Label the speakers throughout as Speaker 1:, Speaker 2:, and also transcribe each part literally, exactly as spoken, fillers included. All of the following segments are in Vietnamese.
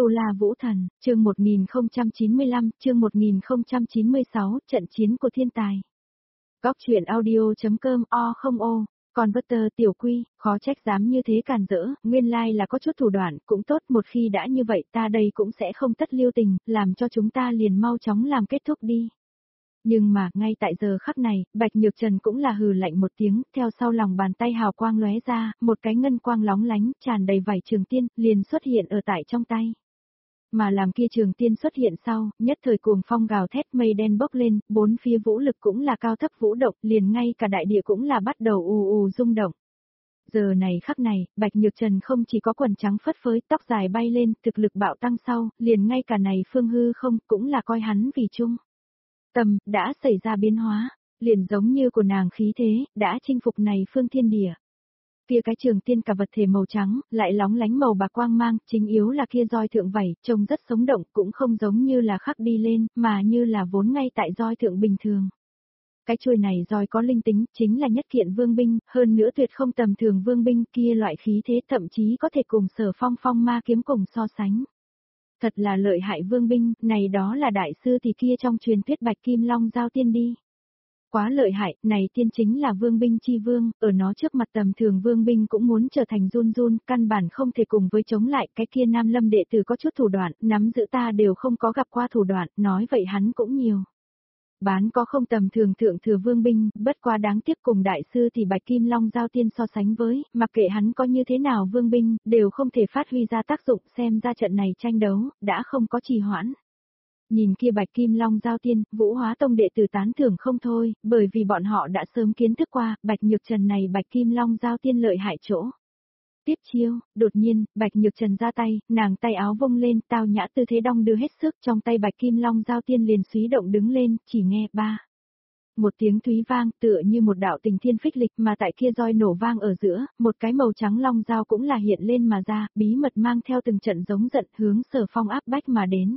Speaker 1: Tu La Vũ Thần, chương một nghìn không trăm chín mươi lăm, chương một nghìn không trăm chín mươi sáu, trận chiến của thiên tài. Góc truyện audio.com o không ô, còn Butter tiểu quy, khó trách dám như thế càn rỡ, nguyên lai like là có chút thủ đoạn, cũng tốt, một khi đã như vậy ta đây cũng sẽ không tất lưu tình, làm cho chúng ta liền mau chóng làm kết thúc đi. Nhưng mà, ngay tại giờ khắc này, Bạch Nhược Trần cũng là hừ lạnh một tiếng, theo sau lòng bàn tay hào quang lóe ra, một cái ngân quang lóng lánh, tràn đầy vảy trường tiên, liền xuất hiện ở tại trong tay. Mà làm kia trường tiên xuất hiện sau, nhất thời cuồng phong gào thét mây đen bốc lên, bốn phía vũ lực cũng là cao thấp vũ động, liền ngay cả đại địa cũng là bắt đầu ù ù rung động. Giờ này khắc này, Bạch Nhược Trần không chỉ có quần trắng phất phới, tóc dài bay lên, thực lực bạo tăng sau, liền ngay cả này phương hư không, cũng là coi hắn vì chung. Tâm, đã xảy ra biến hóa, liền giống như của nàng khí thế, đã chinh phục này phương thiên địa. Kia cái trường tiên cả vật thể màu trắng, lại lóng lánh màu bạc quang mang, chính yếu là kia roi thượng vảy, trông rất sống động, cũng không giống như là khắc đi lên, mà như là vốn ngay tại roi thượng bình thường. Cái chuôi này roi có linh tính, chính là nhất kiện vương binh, hơn nữa tuyệt không tầm thường vương binh, kia loại khí thế thậm chí có thể cùng Sở Phong phong ma kiếm cùng so sánh. Thật là lợi hại vương binh, này đó là đại sư thì kia trong truyền thuyết Bạch Kim Long Giao Tiên đi. Quá lợi hại, này tiên chính là vương binh chi vương, ở nó trước mặt tầm thường vương binh cũng muốn trở thành run run, căn bản không thể cùng với chống lại, cái kia Nam Lâm đệ tử có chút thủ đoạn, nắm giữ ta đều không có gặp qua thủ đoạn, nói vậy hắn cũng nhiều. Bán có không tầm thường thượng thừa vương binh, bất quá đáng tiếc cùng đại sư thì Bạch Kim Long Giao Tiên so sánh với, mặc kệ hắn có như thế nào vương binh, đều không thể phát huy ra tác dụng, xem ra trận này tranh đấu, đã không có trì hoãn. Nhìn kia Bạch Kim Long Giao Tiên, Vũ Hóa Tông đệ tử tán thưởng không thôi, bởi vì bọn họ đã sớm kiến thức qua, Bạch Nhược Trần này Bạch Kim Long Giao Tiên lợi hại chỗ. Tiếp chiêu, đột nhiên, Bạch Nhược Trần ra tay, nàng tay áo vung lên, tao nhã tư thế đong đưa hết sức, trong tay Bạch Kim Long Giao Tiên liền xúy động đứng lên, chỉ nghe ba. Một tiếng thúy vang, tựa như một đạo tình thiên phích lịch, mà tại kia roi nổ vang ở giữa, một cái màu trắng long dao cũng là hiện lên mà ra, bí mật mang theo từng trận giống giận hướng Sở Phong áp bách mà đến.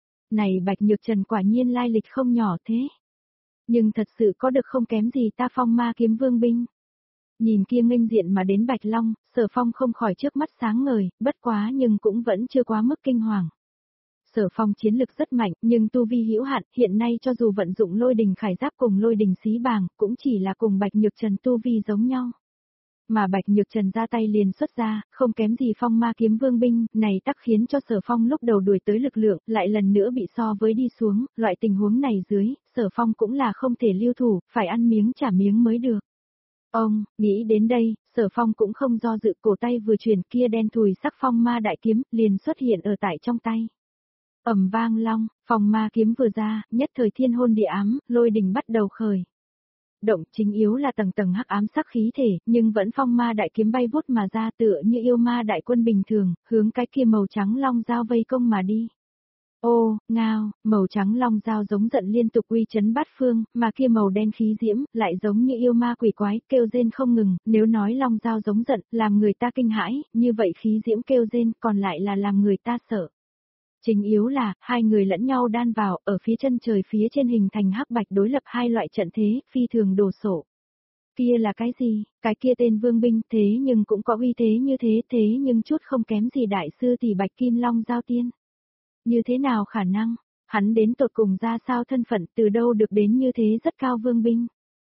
Speaker 1: Này Bạch Nhược Trần quả nhiên lai lịch không nhỏ thế. Nhưng thật sự có được không kém gì ta phong ma kiếm vương binh. Nhìn kia nghênh diện mà đến Bạch Long, Sở Phong không khỏi trước mắt sáng ngời, bất quá nhưng cũng vẫn chưa quá mức kinh hoàng. Sở Phong chiến lực rất mạnh, nhưng tu vi hữu hạn, hiện nay cho dù vận dụng lôi đình khải giáp cùng lôi đình xí bàng, cũng chỉ là cùng Bạch Nhược Trần tu vi giống nhau. Mà Bạch Nhược Trần ra tay liền xuất ra, không kém gì phong ma kiếm vương binh, này tắc khiến cho Sở Phong lúc đầu đuổi tới lực lượng, lại lần nữa bị so với đi xuống, loại tình huống này dưới, Sở Phong cũng là không thể lưu thủ, phải ăn miếng trả miếng mới được. Ông, nghĩ đến đây, Sở Phong cũng không do dự, cổ tay vừa chuyển, kia đen thùi sắc phong ma đại kiếm, liền xuất hiện ở tại trong tay. Ầm vang long, phong ma kiếm vừa ra, nhất thời thiên hôn địa ám, lôi đình bắt đầu khởi. Động chính yếu là tầng tầng hắc ám sắc khí thể, nhưng vẫn phong ma đại kiếm bay vút mà ra tựa như yêu ma đại quân bình thường, hướng cái kia màu trắng long dao vây công mà đi. Ô, ngao, màu trắng long dao giống giận liên tục uy chấn bát phương, mà kia màu đen khí diễm, lại giống như yêu ma quỷ quái, kêu rên không ngừng, nếu nói long dao giống giận, làm người ta kinh hãi, như vậy khí diễm kêu rên, còn lại là làm người ta sợ. Chính yếu là, hai người lẫn nhau đan vào, ở phía chân trời phía trên hình thành hắc bạch đối lập hai loại trận thế, phi thường đồ sổ. Kia là cái gì? Cái kia tên vương binh, thế nhưng cũng có uy thế như thế, thế nhưng chút không kém gì đại sư tỷ Bạch Kim Long Giao Tiên. Như thế nào khả năng? Hắn đến tột cùng ra sao thân phận, từ đâu được đến như thế rất cao vương binh?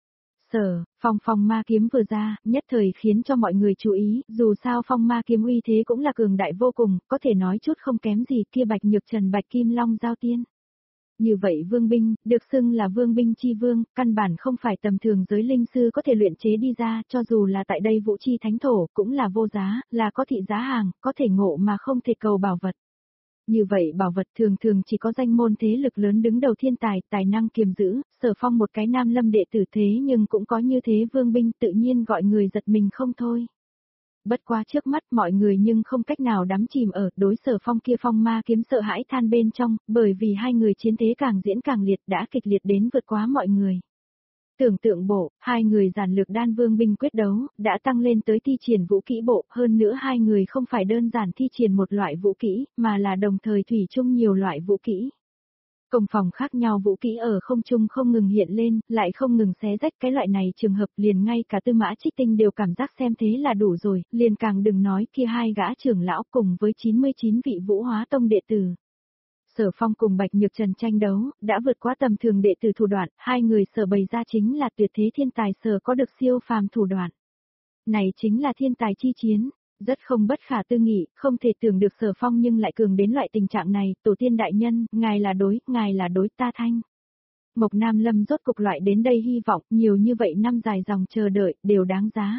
Speaker 1: Sở, phong phong ma kiếm vừa ra, nhất thời khiến cho mọi người chú ý, dù sao phong ma kiếm uy thế cũng là cường đại vô cùng, có thể nói chút không kém gì kia Bạch Nhược Trần Bạch Kim Long Giao Tiên. Như vậy vương binh, được xưng là vương binh chi vương, căn bản không phải tầm thường giới linh sư có thể luyện chế đi ra, cho dù là tại đây vũ chi thánh thổ, cũng là vô giá, là có thị giá hàng, có thể ngộ mà không thể cầu bảo vật. Như vậy bảo vật thường thường chỉ có danh môn thế lực lớn đứng đầu thiên tài, tài năng kiềm giữ, Sở Phong một cái Nam Lâm đệ tử thế nhưng cũng có như thế vương binh tự nhiên gọi người giật mình không thôi. Bất quá trước mắt mọi người nhưng không cách nào đắm chìm ở đối Sở Phong kia phong ma kiếm sợ hãi than bên trong, bởi vì hai người chiến thế càng diễn càng liệt đã kịch liệt đến vượt quá mọi người. Tưởng tượng bộ, hai người giản lược đan vương binh quyết đấu, đã tăng lên tới thi triển vũ kỹ bộ, hơn nữa hai người không phải đơn giản thi triển một loại vũ kỹ, mà là đồng thời thủy chung nhiều loại vũ kỹ. Công phòng khác nhau vũ kỹ ở không trung không ngừng hiện lên, lại không ngừng xé rách, cái loại này trường hợp liền ngay cả Tư Mã Trích Tinh đều cảm giác xem thế là đủ rồi, liền càng đừng nói kia hai gã trưởng lão cùng với chín mươi chín vị Vũ Hóa Tông đệ tử. Sở Phong cùng Bạch Nhược Trần tranh đấu, đã vượt quá tầm thường đệ tử thủ đoạn, hai người sở bày ra chính là tuyệt thế thiên tài sở có được siêu phàm thủ đoạn. Này chính là thiên tài chi chiến. Rất không bất khả tư nghị, không thể tưởng được Sở Phong nhưng lại cường đến loại tình trạng này, tổ tiên đại nhân, ngài là đối, ngài là đối ta thanh. Mộc Nam Lâm rốt cục loại đến đây hy vọng, nhiều như vậy năm dài dòng chờ đợi, đều đáng giá.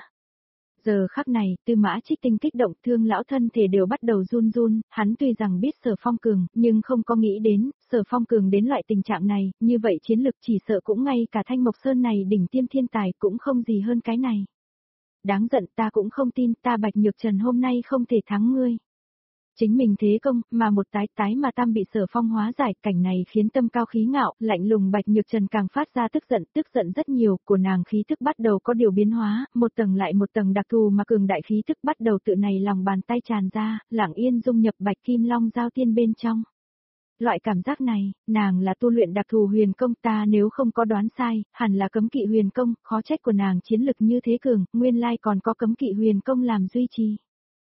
Speaker 1: Giờ khắc này, Tư Mã Trích Tinh kích động, thương lão thân thể đều bắt đầu run run, hắn tuy rằng biết Sở Phong cường, nhưng không có nghĩ đến, Sở Phong cường đến loại tình trạng này, như vậy chiến lực chỉ sợ cũng ngay cả Thanh Mộc Sơn này đỉnh tiêm thiên tài cũng không gì hơn cái này. Đáng giận, ta cũng không tin, ta Bạch Nhược Trần hôm nay không thể thắng ngươi. Chính mình thế công, mà một tái tái mà tam bị Sở Phong hóa giải, cảnh này khiến tâm cao khí ngạo, lạnh lùng Bạch Nhược Trần càng phát ra tức giận, tức giận rất nhiều, của nàng khí tức bắt đầu có điều biến hóa, một tầng lại một tầng đặc thù mà cường đại khí tức bắt đầu tự này lòng bàn tay tràn ra, lặng yên dung nhập Bạch Kim Long giao tiên bên trong. Loại cảm giác này, nàng là tu luyện đặc thù huyền công, ta nếu không có đoán sai, hẳn là cấm kỵ huyền công, khó trách của nàng chiến lực như thế cường, nguyên lai còn có cấm kỵ huyền công làm duy trì.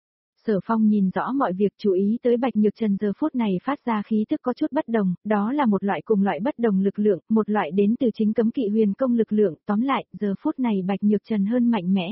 Speaker 1: Sở Phong nhìn rõ mọi việc, chú ý tới Bạch Nhược Trần giờ phút này phát ra khí tức có chút bất đồng, đó là một loại cùng loại bất đồng lực lượng, một loại đến từ chính cấm kỵ huyền công lực lượng, tóm lại, giờ phút này Bạch Nhược Trần hơn mạnh mẽ.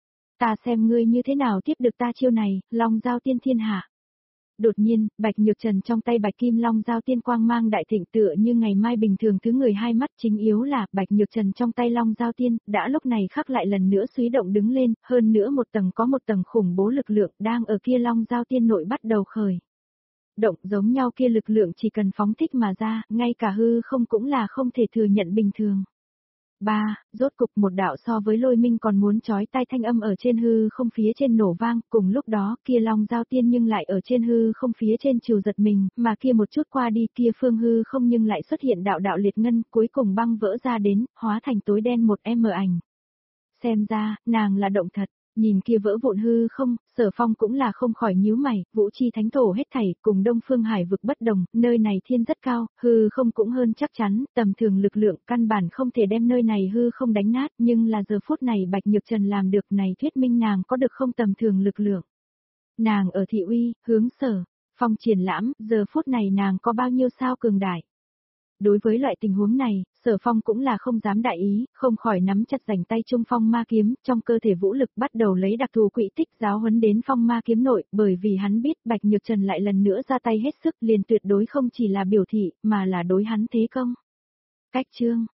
Speaker 1: Ta xem ngươi như thế nào tiếp được ta chiêu này, Long giao tiên thiên hạ. Đột nhiên, Bạch Nhược Trần trong tay Bạch Kim Long giao tiên quang mang đại thịnh tựa như ngày mai bình thường thứ người hai mắt, chính yếu là Bạch Nhược Trần trong tay Long giao tiên, đã lúc này khắc lại lần nữa suy động đứng lên, hơn nữa một tầng có một tầng khủng bố lực lượng đang ở kia Long giao tiên nội bắt đầu khởi. Động giống nhau kia lực lượng chỉ cần phóng thích mà ra, ngay cả hư không cũng là không thể thừa nhận bình thường. Ba, rốt cục một đạo so với lôi minh còn muốn chói tai thanh âm ở trên hư không phía trên nổ vang, cùng lúc đó kia Long giao tiên nhưng lại ở trên hư không phía trên trừ giật mình, mà kia một chút qua đi kia phương hư không nhưng lại xuất hiện đạo đạo liệt ngân, cuối cùng băng vỡ ra đến, hóa thành tối đen một em ảnh. Xem ra, nàng là động thật. Nhìn kia vỡ vụn hư không, Sở Phong cũng là không khỏi nhíu mày, Vũ Chi Thánh Thổ hết thảy, cùng Đông Phương Hải vực bất đồng, nơi này thiên rất cao, hư không cũng hơn chắc chắn, tầm thường lực lượng căn bản không thể đem nơi này hư không đánh nát, nhưng là giờ phút này Bạch Nhược Trần làm được này thuyết minh nàng có được không tầm thường lực lượng. Nàng ở thị uy, hướng Sở Phong triển lãm, giờ phút này nàng có bao nhiêu sao cường đại. Đối với loại tình huống này, Sở Phong cũng là không dám đại ý, không khỏi nắm chặt rảnh tay trung phong ma kiếm, trong cơ thể vũ lực bắt đầu lấy đặc thù quỹ tích giáo huấn đến phong ma kiếm nội, bởi vì hắn biết Bạch Nhược Trần lại lần nữa ra tay hết sức, liền tuyệt đối không chỉ là biểu thị, mà là đối hắn thế công. Cách chương